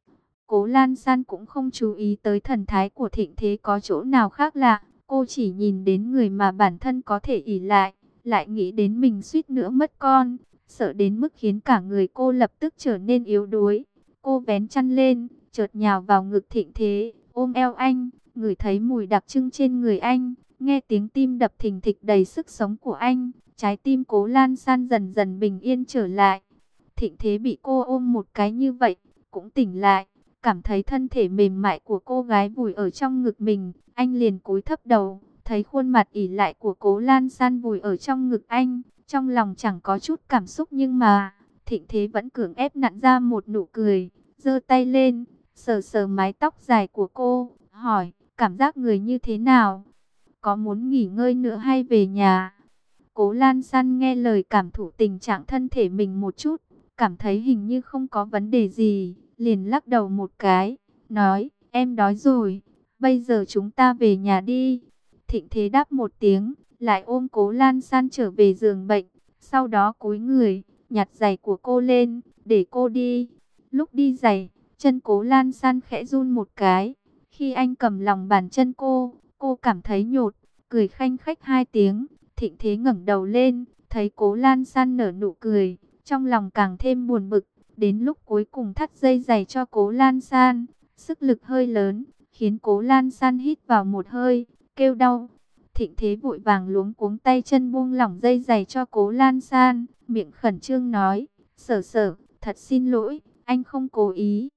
Cố Lan San cũng không chú ý tới thần thái của Thịnh Thế có chỗ nào khác lạ. Cô chỉ nhìn đến người mà bản thân có thể ỷ lại, lại nghĩ đến mình suýt nữa mất con, sợ đến mức khiến cả người cô lập tức trở nên yếu đuối. Cô vén chăn lên, chợt nhào vào ngực Thịnh Thế, ôm eo anh, ngửi thấy mùi đặc trưng trên người anh, nghe tiếng tim đập thình thịch đầy sức sống của anh, trái tim Cố Lan San dần dần bình yên trở lại. Thịnh Thế bị cô ôm một cái như vậy, cũng tỉnh lại, cảm thấy thân thể mềm mại của cô gái vùi ở trong ngực mình, anh liền cúi thấp đầu, thấy khuôn mặt ỉ lại của Cố Lan San vùi ở trong ngực anh, trong lòng chẳng có chút cảm xúc, nhưng mà Thịnh Thế vẫn cưỡng ép nặn ra một nụ cười, giơ tay lên, sờ sờ mái tóc dài của cô, hỏi, cảm giác người như thế nào? Có muốn nghỉ ngơi nữa hay về nhà? Cố Lan San nghe lời cảm thụ tình trạng thân thể mình một chút, cảm thấy hình như không có vấn đề gì, liền lắc đầu một cái, nói, em đói rồi, bây giờ chúng ta về nhà đi. Thịnh Thế đáp một tiếng, lại ôm Cố Lan San trở về giường bệnh, sau đó cúi người, nhặt giày của cô lên, để cô đi. Lúc đi giày, chân Cố Lan San khẽ run một cái, khi anh cầm lòng bàn chân cô, cô cảm thấy nhột, cười khanh khách hai tiếng. Thịnh Thế ngẩng đầu lên, thấy Cố Lan San nở nụ cười, trong lòng càng thêm buồn bực. Đến lúc cuối cùng thắt dây giày cho Cố Lan San, sức lực hơi lớn, khiến Cố Lan San hít vào một hơi, kêu đau. Thịnh Thế vội vàng luống cuống tay chân buông lỏng dây giày cho Cố Lan San, miệng khẩn trương nói, Sở Sở, thật xin lỗi, anh không cố ý.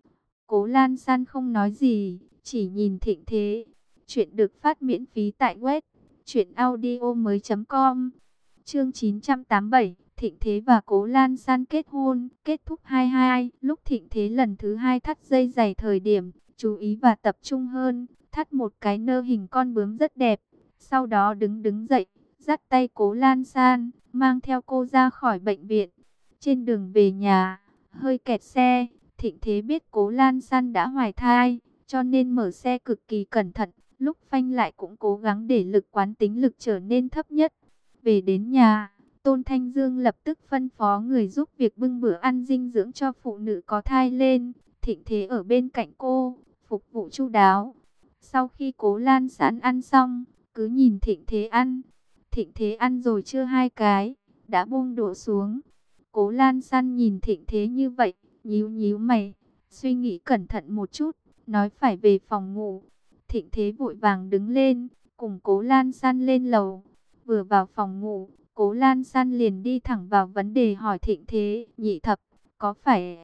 Cố Lan San không nói gì, chỉ nhìn Thịnh Thế. Chuyện được phát miễn phí tại web truyện audio mới chấm com. Chương chín trăm tám mươi bảy, Thịnh Thế và Cố Lan San kết hôn, kết thúc hai hai. Lúc Thịnh Thế lần thứ hai thắt dây giày thời điểm, chú ý và tập trung hơn, thắt một cái nơ hình con bướm rất đẹp. Sau đó đứng đứng dậy, dắt tay Cố Lan San, mang theo cô ra khỏi bệnh viện. Trên đường về nhà, hơi kẹt xe, Thịnh Thế biết Cố Lan San đã hoài thai, cho nên mở xe cực kỳ cẩn thận. Lúc phanh lại cũng cố gắng để lực quán tính lực trở nên thấp nhất. Về đến nhà, Tôn Thanh Dương lập tức phân phó người giúp việc bưng bữa ăn dinh dưỡng cho phụ nữ có thai lên. Thịnh Thế ở bên cạnh cô, phục vụ chu đáo. Sau khi Cố Lan San ăn xong, cứ nhìn Thịnh Thế ăn. Thịnh Thế ăn rồi chưa hai cái, đã buông đũa xuống. Cố Lan San nhìn Thịnh Thế như vậy, nhíu nhíu mày, suy nghĩ cẩn thận một chút, nói phải về phòng ngủ. Thịnh Thế vội vàng đứng lên, cùng Cố Lan San lên lầu. Vừa vào phòng ngủ, Cố Lan San liền đi thẳng vào vấn đề hỏi Thịnh Thế, nhị thập, có phải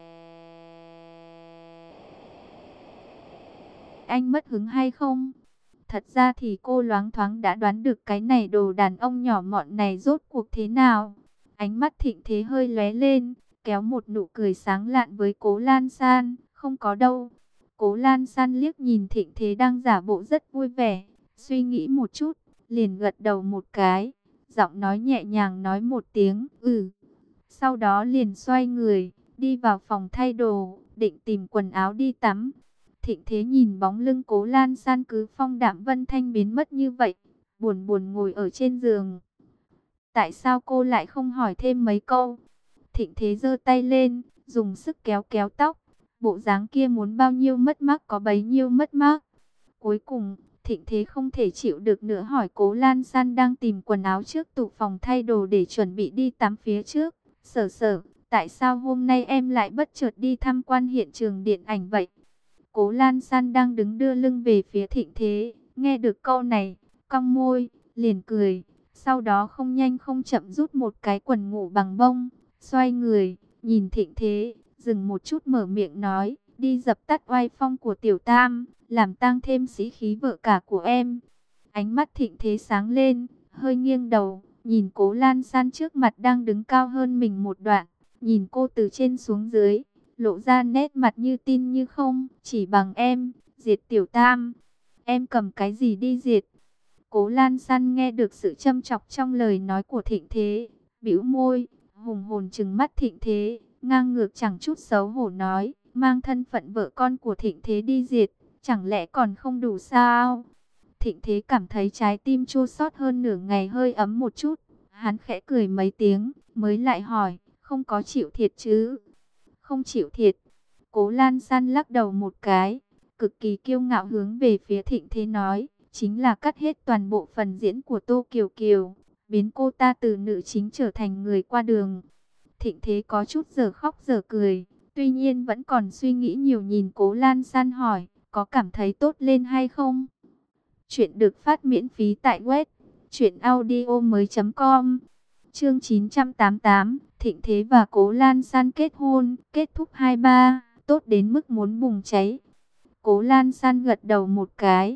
anh mất hứng hay không? Thật ra thì cô loáng thoáng đã đoán được cái này đồ đàn ông nhỏ mọn này rốt cuộc thế nào. Ánh mắt Thịnh Thế hơi lóe lên, kéo một nụ cười sáng lạn với Cố Lan San, không có đâu. Cố Lan San liếc nhìn Thịnh Thế đang giả bộ rất vui vẻ, suy nghĩ một chút, liền gật đầu một cái, giọng nói nhẹ nhàng nói một tiếng, ừ. Sau đó liền xoay người, đi vào phòng thay đồ, định tìm quần áo đi tắm. Thịnh Thế nhìn bóng lưng Cố Lan San cứ phong đạm vân thanh biến mất như vậy, buồn buồn ngồi ở trên giường. Tại sao cô lại không hỏi thêm mấy câu? Thịnh Thế giơ tay lên, dùng sức kéo kéo tóc. Bộ dáng kia muốn bao nhiêu mất mát có bấy nhiêu mất mát. Cuối cùng, Thịnh Thế không thể chịu được nữa hỏi Cố Lan San đang tìm quần áo trước tủ phòng thay đồ để chuẩn bị đi tắm phía trước. Sở Sở, tại sao hôm nay em lại bất chợt đi tham quan hiện trường điện ảnh vậy? Cố Lan San đang đứng đưa lưng về phía Thịnh Thế, nghe được câu này, cong môi, liền cười. Sau đó không nhanh không chậm rút một cái quần ngủ bằng bông, xoay người, nhìn Thịnh Thế, dừng một chút mở miệng nói, đi dập tắt oai phong của Tiểu Tam, làm tăng thêm sĩ khí vợ cả của em. Ánh mắt Thịnh Thế sáng lên, hơi nghiêng đầu, nhìn Cố Lan San trước mặt đang đứng cao hơn mình một đoạn, nhìn cô từ trên xuống dưới, lộ ra nét mặt như tin như không, chỉ bằng em, diệt Tiểu Tam. Em cầm cái gì đi diệt? Cố Lan San nghe được sự châm chọc trong lời nói của Thịnh Thế, bĩu môi, hùng hồn trừng mắt Thịnh Thế, ngang ngược chẳng chút xấu hổ nói, mang thân phận vợ con của Thịnh Thế đi diệt, chẳng lẽ còn không đủ sao? Thịnh Thế cảm thấy trái tim chua xót hơn nửa ngày hơi ấm một chút, hắn khẽ cười mấy tiếng, mới lại hỏi, không có chịu thiệt chứ? Không chịu thiệt. Cố Lan San lắc đầu một cái, cực kỳ kiêu ngạo hướng về phía Thịnh Thế nói, chính là cắt hết toàn bộ phần diễn của Tô Kiều Kiều, biến cô ta từ nữ chính trở thành người qua đường. Thịnh Thế có chút giờ khóc giờ cười, tuy nhiên vẫn còn suy nghĩ nhiều, nhìn Cố Lan San hỏi, có cảm thấy tốt lên hay không? Chuyện được phát miễn phí tại web truyện audio mới chấm com. Chương chín trăm tám mươi tám, Thịnh Thế và Cố Lan San kết hôn, kết thúc hai ba, tốt đến mức muốn bùng cháy. Cố Lan San gật đầu một cái,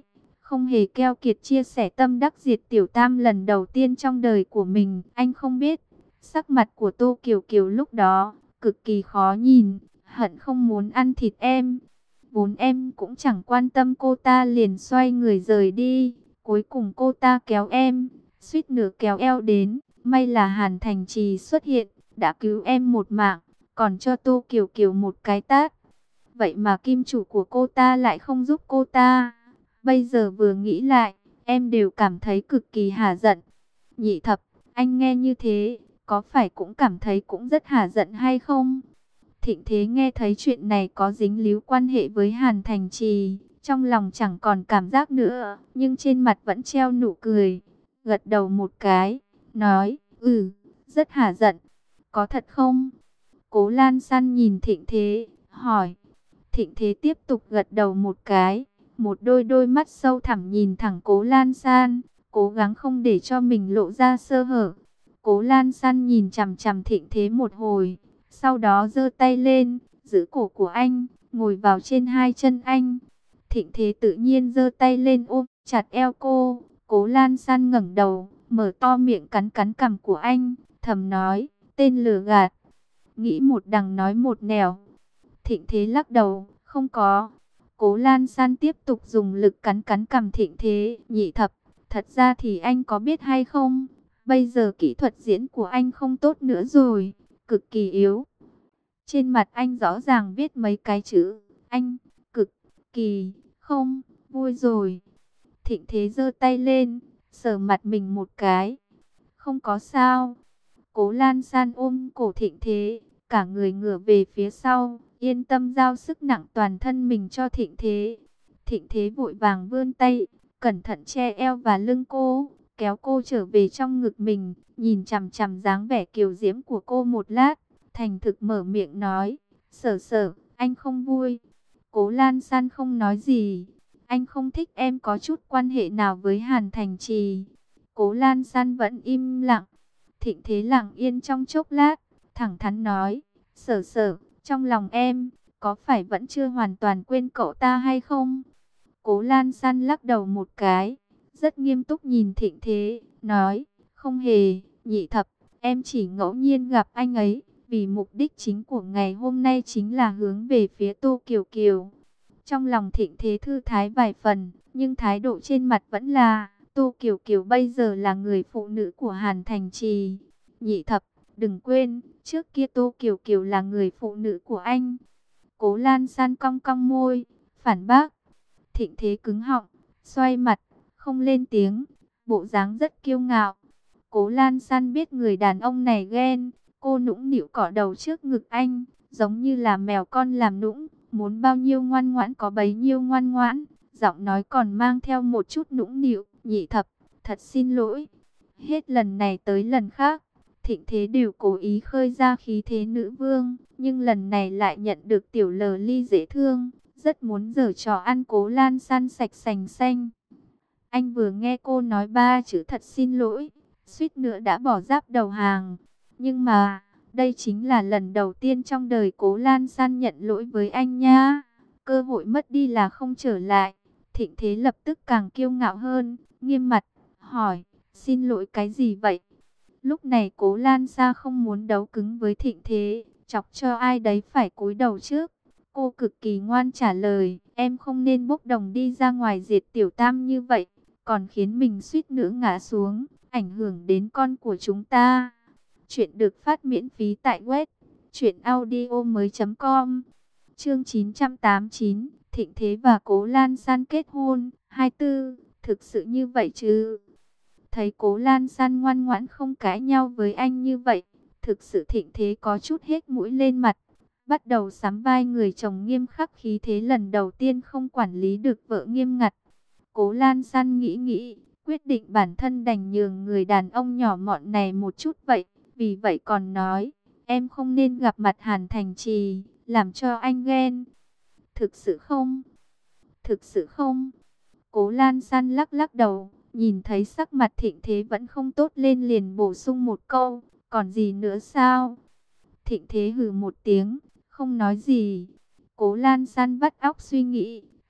không hề keo kiệt chia sẻ tâm đắc diệt tiểu tam lần đầu tiên trong đời của mình. Anh không biết, sắc mặt của Tô Kiều Kiều lúc đó cực kỳ khó nhìn, hận không muốn ăn thịt em. Vốn em cũng chẳng quan tâm cô ta liền xoay người rời đi. Cuối cùng cô ta kéo em, suýt nửa kéo eo đến. May là Hàn Thành Trì xuất hiện, đã cứu em một mạng, còn cho Tô Kiều Kiều một cái tát. Vậy mà kim chủ của cô ta lại không giúp cô ta. Bây giờ vừa nghĩ lại, em đều cảm thấy cực kỳ hả giận. Nhị thập, anh nghe như thế, có phải cũng cảm thấy cũng rất hả giận hay không? Thịnh Thế nghe thấy chuyện này có dính líu quan hệ với Hàn Thành Trì, trong lòng chẳng còn cảm giác nữa, nhưng trên mặt vẫn treo nụ cười, gật đầu một cái, nói, ừ, rất hả giận, có thật không? Cố Lan San nhìn Thịnh Thế, hỏi. Thịnh Thế tiếp tục gật đầu một cái, một đôi đôi mắt sâu thẳm nhìn thẳng Cố Lan San, cố gắng không để cho mình lộ ra sơ hở. Cố Lan San nhìn chằm chằm Thịnh Thế một hồi, sau đó giơ tay lên, giữ cổ của anh, ngồi vào trên hai chân anh. Thịnh Thế tự nhiên giơ tay lên ôm chặt eo cô. Cố Lan San ngẩng đầu, mở to miệng cắn cắn cằm của anh, thầm nói, tên lừa gạt. Nghĩ một đằng nói một nẻo. Thịnh Thế lắc đầu, không có. Cố Lan San tiếp tục dùng lực cắn cắn cằm Thịnh Thế. Nhị thập, thật ra thì anh có biết hay không? Bây giờ kỹ thuật diễn của anh không tốt nữa rồi, cực kỳ yếu. Trên mặt anh rõ ràng viết mấy cái chữ, anh, cực, kỳ, không, vui rồi. Thịnh Thế giơ tay lên, sờ mặt mình một cái. Không có sao. Cố Lan San ôm cổ Thịnh Thế, cả người ngửa về phía sau, yên tâm giao sức nặng toàn thân mình cho Thịnh Thế. Thịnh Thế vội vàng vươn tay, cẩn thận che eo và lưng cô, kéo cô trở về trong ngực mình, nhìn chằm chằm dáng vẻ kiều diễm của cô một lát, thành thực mở miệng nói, Sở Sở, anh không vui. Cố Lan San không nói gì, anh không thích em có chút quan hệ nào với Hàn Thành Trì. Cố Lan San vẫn im lặng. Thịnh Thế lặng yên trong chốc lát, thẳng thắn nói, Sở Sở, trong lòng em, có phải vẫn chưa hoàn toàn quên cậu ta hay không? Cố Lan San lắc đầu một cái, rất nghiêm túc nhìn Thịnh Thế, nói, không hề. Nhị thập, em chỉ ngẫu nhiên gặp anh ấy, vì mục đích chính của ngày hôm nay chính là hướng về phía Tô Kiều Kiều. Trong lòng Thịnh Thế thư thái vài phần, nhưng thái độ trên mặt vẫn là, Tô Kiều Kiều bây giờ là người phụ nữ của Hàn Thành Trì. Nhị thập, đừng quên, trước kia Tô Kiều Kiều là người phụ nữ của anh. Cố Lan San cong cong môi, phản bác. Thịnh Thế cứng họng, xoay mặt, không lên tiếng, bộ dáng rất kiêu ngạo. Cố Lan San biết người đàn ông này ghen, cô nũng nịu cọ đầu trước ngực anh, giống như là mèo con làm nũng, muốn bao nhiêu ngoan ngoãn có bấy nhiêu ngoan ngoãn, giọng nói còn mang theo một chút nũng nịu. Nhị thập, thật xin lỗi. Hết lần này tới lần khác, Thịnh Thế đều cố ý khơi ra khí thế nữ vương, nhưng lần này lại nhận được tiểu lờ ly dễ thương, rất muốn giở trò ăn Cố Lan San sạch sành xanh. Anh vừa nghe cô nói ba chữ thật xin lỗi, suýt nữa đã bỏ giáp đầu hàng. Nhưng mà, đây chính là lần đầu tiên trong đời Cố Lan San nhận lỗi với anh nha. Cơ hội mất đi là không trở lại. Thịnh Thế lập tức càng kiêu ngạo hơn, nghiêm mặt, hỏi, xin lỗi cái gì vậy? Lúc này Cố Lan Sa không muốn đấu cứng với Thịnh Thế, chọc cho ai đấy phải cúi đầu trước. Cô cực kỳ ngoan trả lời, em không nên bốc đồng đi ra ngoài diệt tiểu tam như vậy, còn khiến mình suýt nữa ngã xuống, ảnh hưởng đến con của chúng ta. Chuyện được phát miễn phí tại web truyện audio mới chấm com. Chương chín trăm tám mươi chín, Thịnh Thế và Cố Lan San kết hôn. hai tư, thực sự như vậy chứ? Thấy Cố Lan San ngoan ngoãn không cãi nhau với anh như vậy, thực sự Thịnh Thế có chút hết mũi lên mặt, bắt đầu sắm vai người chồng nghiêm khắc khí thế lần đầu tiên không quản lý được vợ nghiêm ngặt. Cố Lan San nghĩ nghĩ, quyết định bản thân đành nhường người đàn ông nhỏ mọn này một chút vậy, vì vậy còn nói, em không nên gặp mặt Hàn Thành Trì, làm cho anh ghen. Thực sự không? Thực sự không? Cố Lan San lắc lắc đầu, nhìn thấy sắc mặt Thịnh Thế vẫn không tốt lên liền bổ sung một câu, còn gì nữa sao? Thịnh Thế hừ một tiếng, không nói gì. Cố Lan San vắt óc suy nghĩ,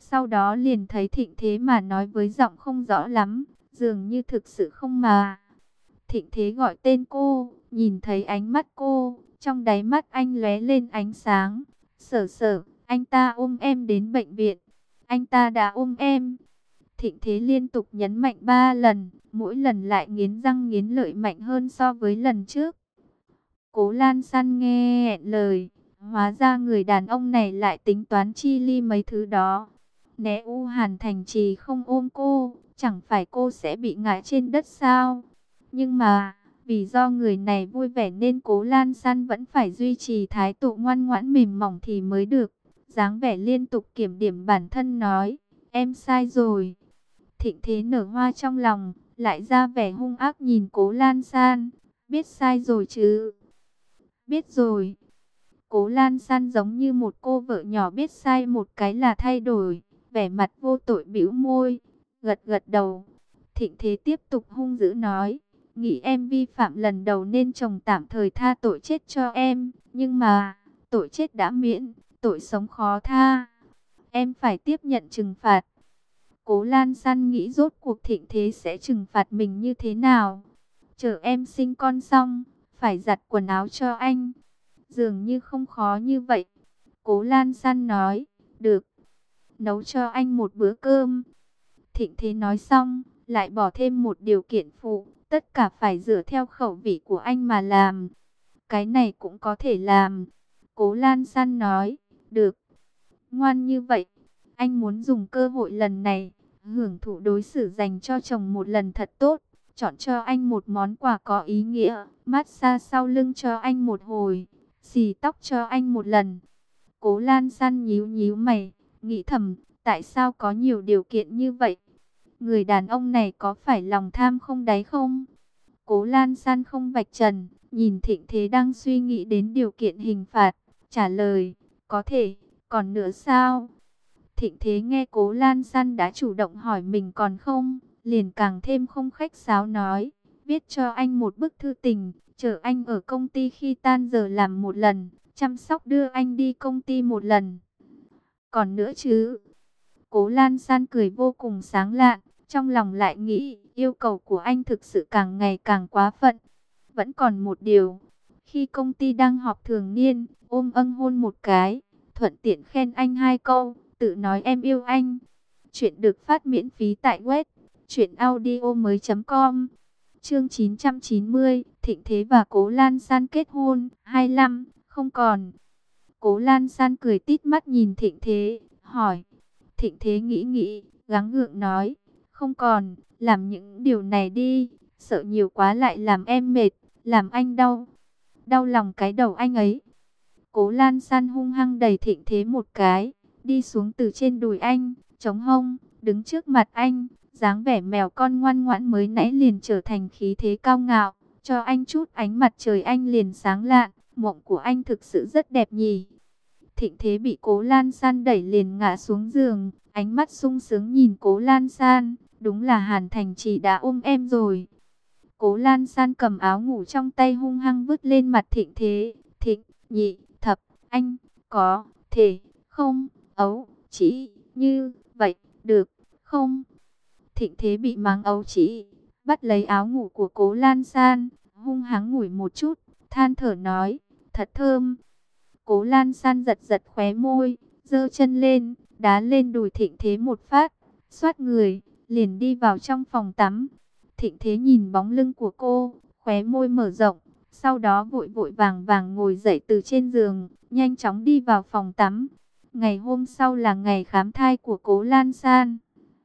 Sau đó liền thấy Thịnh Thế mà nói với giọng không rõ lắm, dường như thực sự không mà. Thịnh Thế gọi tên cô, nhìn thấy ánh mắt cô, trong đáy mắt anh lóe lên ánh sáng. Sở Sở, anh ta ôm em đến bệnh viện. Anh ta đã ôm em. Thịnh Thế liên tục nhấn mạnh ba lần, mỗi lần lại nghiến răng nghiến lợi mạnh hơn so với lần trước. Cố Lan San nghe lời, hóa ra người đàn ông này lại tính toán chi ly mấy thứ đó. Né U Hàn Thành Trì không ôm cô, chẳng phải cô sẽ bị ngã trên đất sao? Nhưng mà, vì do người này vui vẻ nên Cố Lan San vẫn phải duy trì thái độ ngoan ngoãn mềm mỏng thì mới được. Dáng vẻ liên tục kiểm điểm bản thân nói, em sai rồi. Thịnh Thế nở hoa trong lòng, lại ra vẻ hung ác nhìn Cố Lan San. Biết sai rồi chứ? Biết rồi. Cố Lan San giống như một cô vợ nhỏ biết sai một cái là thay đổi, vẻ mặt vô tội bĩu môi, gật gật đầu. Thịnh Thế tiếp tục hung dữ nói, nghĩ em vi phạm lần đầu nên chồng tạm thời tha tội chết cho em, nhưng mà tội chết đã miễn, tội sống khó tha. Em phải tiếp nhận trừng phạt. Cố Lan San nghĩ rốt cuộc Thịnh Thế sẽ trừng phạt mình như thế nào. Chờ em sinh con xong, phải giặt quần áo cho anh. Dường như không khó như vậy. Cố Lan San nói, được, nấu cho anh một bữa cơm. Thịnh Thế nói xong, lại bỏ thêm một điều kiện phụ, tất cả phải dựa theo khẩu vị của anh mà làm. Cái này cũng có thể làm. Cố Lan San nói, được, ngoan như vậy. Anh muốn dùng cơ hội lần này, hưởng thụ đối xử dành cho chồng một lần thật tốt. Chọn cho anh một món quà có ý nghĩa, massage sau lưng cho anh một hồi, xì tóc cho anh một lần. Cố Lan San nhíu nhíu mày, nghĩ thầm, tại sao có nhiều điều kiện như vậy? Người đàn ông này có phải lòng tham không đáy không? Cố Lan San không vạch trần, nhìn Thịnh Thế đang suy nghĩ đến điều kiện hình phạt, trả lời, có thể, còn nữa sao? Thịnh Thế nghe Cố Lan San đã chủ động hỏi mình còn không, liền càng thêm không khách sáo nói, viết cho anh một bức thư tình, chờ anh ở công ty khi tan giờ làm một lần, chăm sóc đưa anh đi công ty một lần. Còn nữa chứ? Cố Lan San cười vô cùng sáng lạn, trong lòng lại nghĩ, yêu cầu của anh thực sự càng ngày càng quá phận. Vẫn còn một điều, khi công ty đang họp thường niên, ôm ân hôn một cái, thuận tiện khen anh hai câu, tự nói em yêu anh. Chuyện được phát miễn phí tại web truyện audio mới chấm com. Chương chín trăm chín mươi, Thịnh Thế và Cố Lan San kết hôn. hai mươi lăm, không còn. Cố Lan San cười tít mắt nhìn Thịnh Thế, hỏi. Thịnh Thế nghĩ nghĩ, gắng gượng nói, không còn, làm những điều này đi, sợ nhiều quá lại làm em mệt, làm anh đau. Đau lòng cái đầu anh ấy. Cố Lan San hung hăng đẩy Thịnh Thế một cái, đi xuống từ trên đùi anh, chống hông, đứng trước mặt anh, dáng vẻ mèo con ngoan ngoãn mới nãy liền trở thành khí thế cao ngạo, cho anh chút ánh mặt trời anh liền sáng lạn, mộng của anh thực sự rất đẹp nhỉ. Thịnh Thế bị Cố Lan San đẩy liền ngã xuống giường, ánh mắt sung sướng nhìn Cố Lan San, đúng là Hàn Thành Trì đã ôm em rồi. Cố Lan San cầm áo ngủ trong tay hung hăng vứt lên mặt Thịnh Thế, Thịnh, nhị, thập, anh, có, thể, không, ấu, chỉ, như, vậy, được, không? Thịnh Thế bị mắng ấu chỉ, bắt lấy áo ngủ của Cố Lan San, hung hăng ngủi một chút, than thở nói, thật thơm. Cố Lan San giật giật khóe môi, giơ chân lên, đá lên đùi Thịnh Thế một phát, xoát người, liền đi vào trong phòng tắm. Thịnh Thế nhìn bóng lưng của cô, khóe môi mở rộng, sau đó vội vội vàng vàng ngồi dậy từ trên giường, nhanh chóng đi vào phòng tắm. Ngày hôm sau là ngày khám thai của Cố Lan San.